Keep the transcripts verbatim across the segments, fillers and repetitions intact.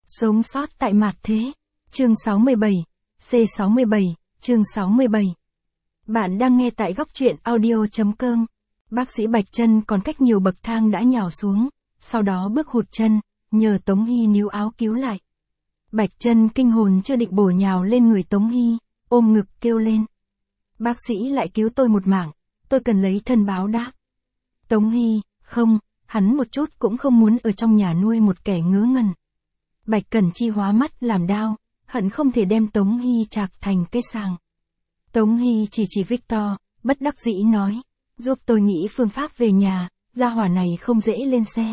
Sống sót tại mạt thế. Chương sáu mươi bảy. C sáu mươi bảy, chương sáu mươi bảy. Bạn đang nghe tại góc truyện audio chấm com. Bác sĩ Bạch Chân còn cách nhiều bậc thang đã nhào xuống, sau đó bước hụt chân, nhờ Tống Hy níu áo cứu lại. Bạch Chân kinh hồn chưa định bổ nhào lên người Tống Hy, ôm ngực kêu lên. Bác sĩ lại cứu tôi một mạng, tôi cần lấy thân báo đáp. Tống Hy, không, hắn một chút cũng không muốn ở trong nhà nuôi một kẻ ngớ ngẩn. Bạch Cẩn Chi hóa mắt làm đau, hận không thể đem Tống Hy chạc thành cây sàng. Tống Hy chỉ chỉ Victor, bất đắc dĩ nói, giúp tôi nghĩ phương pháp về nhà, gia hỏa này không dễ lên xe.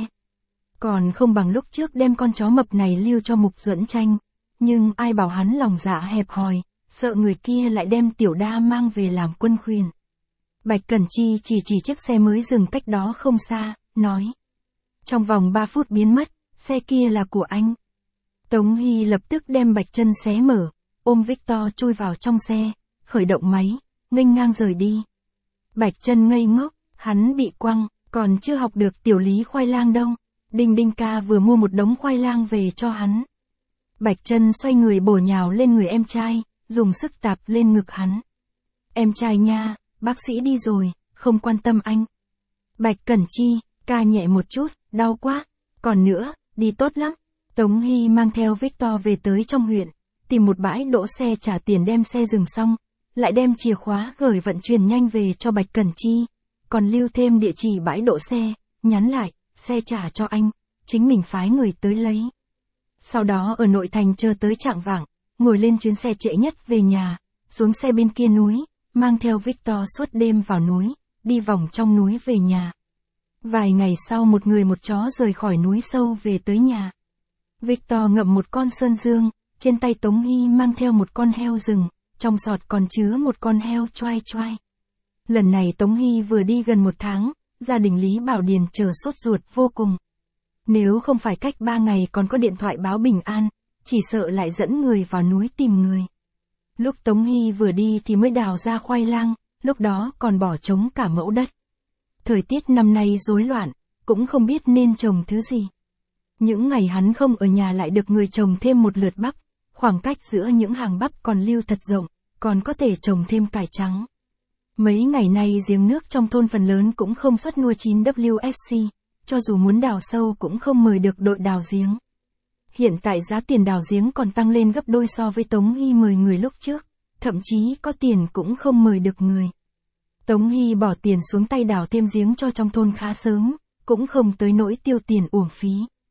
Còn không bằng lúc trước đem con chó mập này lưu cho Mục Duẫn Tranh, nhưng ai bảo hắn lòng dạ hẹp hòi, sợ người kia lại đem Tiểu Đa mang về làm quân khuyển. Bạch Cẩn Chi chỉ chỉ chiếc xe mới dừng cách đó không xa, nói. Trong vòng ba phút biến mất, xe kia là của anh. Tống Hy lập tức đem Bạch Chân xé mở, ôm Victor chui vào trong xe, khởi động máy, nghênh ngang rời đi. Bạch Chân ngây ngốc, hắn bị quăng, còn chưa học được tiểu lý khoai lang đâu. Đinh Đinh ca vừa mua một đống khoai lang về cho hắn. Bạch Chân xoay người bổ nhào lên người em trai, dùng sức tạp lên ngực hắn. Em trai nha, bác sĩ đi rồi, không quan tâm anh. Bạch Cẩn Chi, ca nhẹ một chút, đau quá. Còn nữa, đi tốt lắm. Tống Hy mang theo Victor về tới trong huyện, tìm một bãi đỗ xe trả tiền đem xe dừng xong, lại đem chìa khóa gửi vận chuyển nhanh về cho Bạch Cẩn Chi, còn lưu thêm địa chỉ bãi đỗ xe, nhắn lại, xe trả cho anh, chính mình phái người tới lấy. Sau đó ở nội thành chờ tới chạng vạng, ngồi lên chuyến xe trễ nhất về nhà, xuống xe bên kia núi, mang theo Victor suốt đêm vào núi, đi vòng trong núi về nhà. Vài ngày sau một người một chó rời khỏi núi sâu về tới nhà. Victor ngậm một con sơn dương, trên tay Tống Hy mang theo một con heo rừng, trong sọt còn chứa một con heo choai choai. Lần này Tống Hy vừa đi gần một tháng, gia đình Lý Bảo Điền chờ sốt ruột vô cùng. Nếu không phải cách ba ngày còn có điện thoại báo bình an, chỉ sợ lại dẫn người vào núi tìm người. Lúc Tống Hy vừa đi thì mới đào ra khoai lang, lúc đó còn bỏ trống cả mẫu đất. Thời tiết năm nay rối loạn, cũng không biết nên trồng thứ gì. Những ngày hắn không ở nhà lại được người trồng thêm một lượt bắp, khoảng cách giữa những hàng bắp còn lưu thật rộng, còn có thể trồng thêm cải trắng. Mấy ngày nay giếng nước trong thôn phần lớn cũng không xuất nua chín W S C, cho dù muốn đào sâu cũng không mời được đội đào giếng. Hiện tại giá tiền đào giếng còn tăng lên gấp đôi so với Tống Hy mời người lúc trước, thậm chí có tiền cũng không mời được người. Tống Hy bỏ tiền xuống tay đào thêm giếng cho trong thôn khá sớm, cũng không tới nỗi tiêu tiền uổng phí.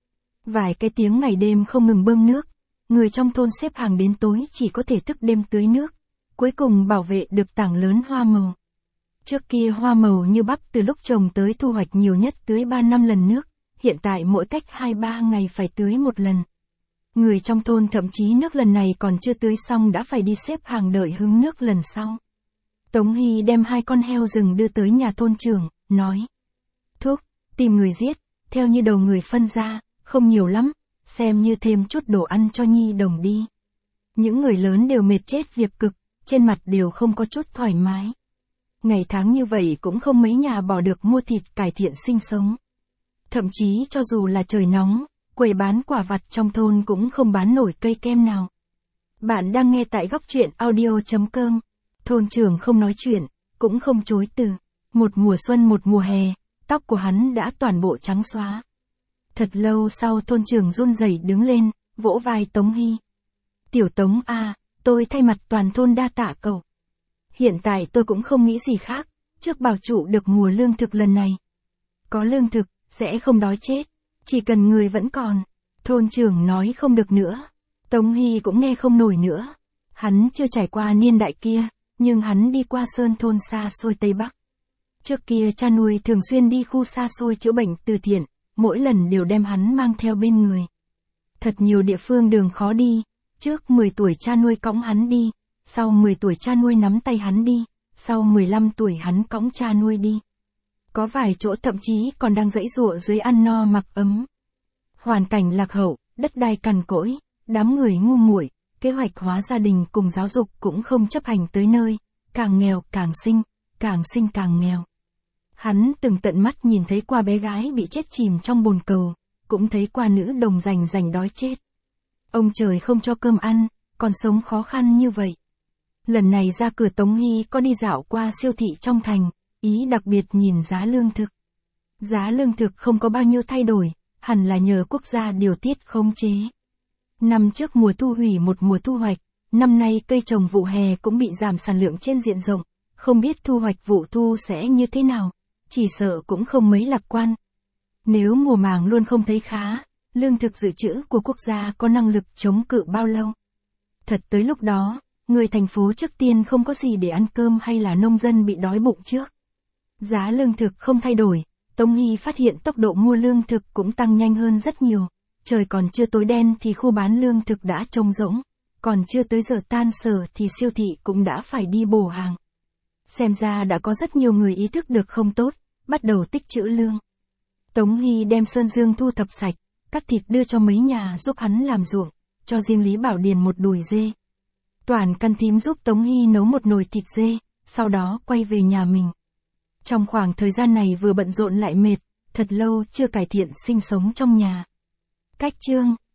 Vài cái tiếng ngày đêm không ngừng bơm nước, người trong thôn xếp hàng đến tối chỉ có thể thức đêm tưới nước, cuối cùng bảo vệ được tảng lớn hoa màu. Trước kia hoa màu như bắp từ lúc trồng tới thu hoạch nhiều nhất tưới ba năm lần nước, hiện tại mỗi cách hai ba ngày phải tưới một lần. Người trong thôn thậm chí nước lần này còn chưa tưới xong đã phải đi xếp hàng đợi hứng nước lần sau. Tống Hy đem hai con heo rừng đưa tới nhà thôn trưởng, nói. Thúc, tìm người giết, theo như đầu người phân ra, không nhiều lắm, xem như thêm chút đồ ăn cho nhi đồng đi. Những người lớn đều mệt chết việc cực, trên mặt đều không có chút thoải mái. Ngày tháng như vậy cũng không mấy nhà bỏ được mua thịt cải thiện sinh sống. Thậm chí cho dù là trời nóng, quầy bán quả vặt trong thôn cũng không bán nổi cây kem nào. Bạn đang nghe tại góc truyện audio chấm com. Thôn trưởng không nói chuyện, cũng không chối từ. Một mùa xuân một mùa hè, tóc của hắn đã toàn bộ trắng xóa. Thật lâu sau thôn trưởng run rẩy đứng lên, vỗ vai Tống Hy. Tiểu Tống à, tôi thay mặt toàn thôn đa tạ cậu. Hiện tại tôi cũng không nghĩ gì khác, trước bảo trụ được mùa lương thực lần này. Có lương thực, sẽ không đói chết, chỉ cần người vẫn còn. Thôn trưởng nói không được nữa. Tống Hy cũng nghe không nổi nữa. Hắn chưa trải qua niên đại kia, nhưng hắn đi qua sơn thôn xa xôi Tây Bắc. Trước kia cha nuôi thường xuyên đi khu xa xôi chữa bệnh từ thiện, mỗi lần đều đem hắn mang theo bên người. Thật nhiều địa phương đường khó đi, trước mười tuổi cha nuôi cõng hắn đi, sau mười tuổi cha nuôi nắm tay hắn đi, sau mười lăm tuổi hắn cõng cha nuôi đi. Có vài chỗ thậm chí còn đang giãy giụa dưới ăn no mặc ấm. Hoàn cảnh lạc hậu, đất đai cằn cỗi, đám người ngu muội, kế hoạch hóa gia đình cùng giáo dục cũng không chấp hành tới nơi, càng nghèo càng sinh, càng sinh càng nghèo. Hắn từng tận mắt nhìn thấy qua bé gái bị chết chìm trong bồn cầu, cũng thấy qua nữ đồng rành rành đói chết. Ông trời không cho cơm ăn, còn sống khó khăn như vậy. Lần này ra cửa Tống Hy có đi dạo qua siêu thị trong thành, ý đặc biệt nhìn giá lương thực. Giá lương thực không có bao nhiêu thay đổi, hẳn là nhờ quốc gia điều tiết khống chế. Năm trước mùa thu hủy một mùa thu hoạch, năm nay cây trồng vụ hè cũng bị giảm sản lượng trên diện rộng, không biết thu hoạch vụ thu sẽ như thế nào, chỉ sợ cũng không mấy lạc quan. Nếu mùa màng luôn không thấy khá, lương thực dự trữ của quốc gia có năng lực chống cự bao lâu? Thật tới lúc đó, người thành phố trước tiên không có gì để ăn cơm hay là nông dân bị đói bụng trước. Giá lương thực không thay đổi, Tống Hy phát hiện tốc độ mua lương thực cũng tăng nhanh hơn rất nhiều. Trời còn chưa tối đen thì khu bán lương thực đã trống rỗng, còn chưa tới giờ tan sở thì siêu thị cũng đã phải đi bổ hàng. Xem ra đã có rất nhiều người ý thức được không tốt, bắt đầu tích trữ lương. Tống Hy đem sơn dương thu thập sạch, cắt thịt đưa cho mấy nhà giúp hắn làm ruộng, cho riêng Lý Bảo Điền một đùi dê. Toản căn thím giúp Tống Hy nấu một nồi thịt dê, sau đó quay về nhà mình. Trong khoảng thời gian này vừa bận rộn lại mệt, thật lâu chưa cải thiện sinh sống trong nhà. Cách chương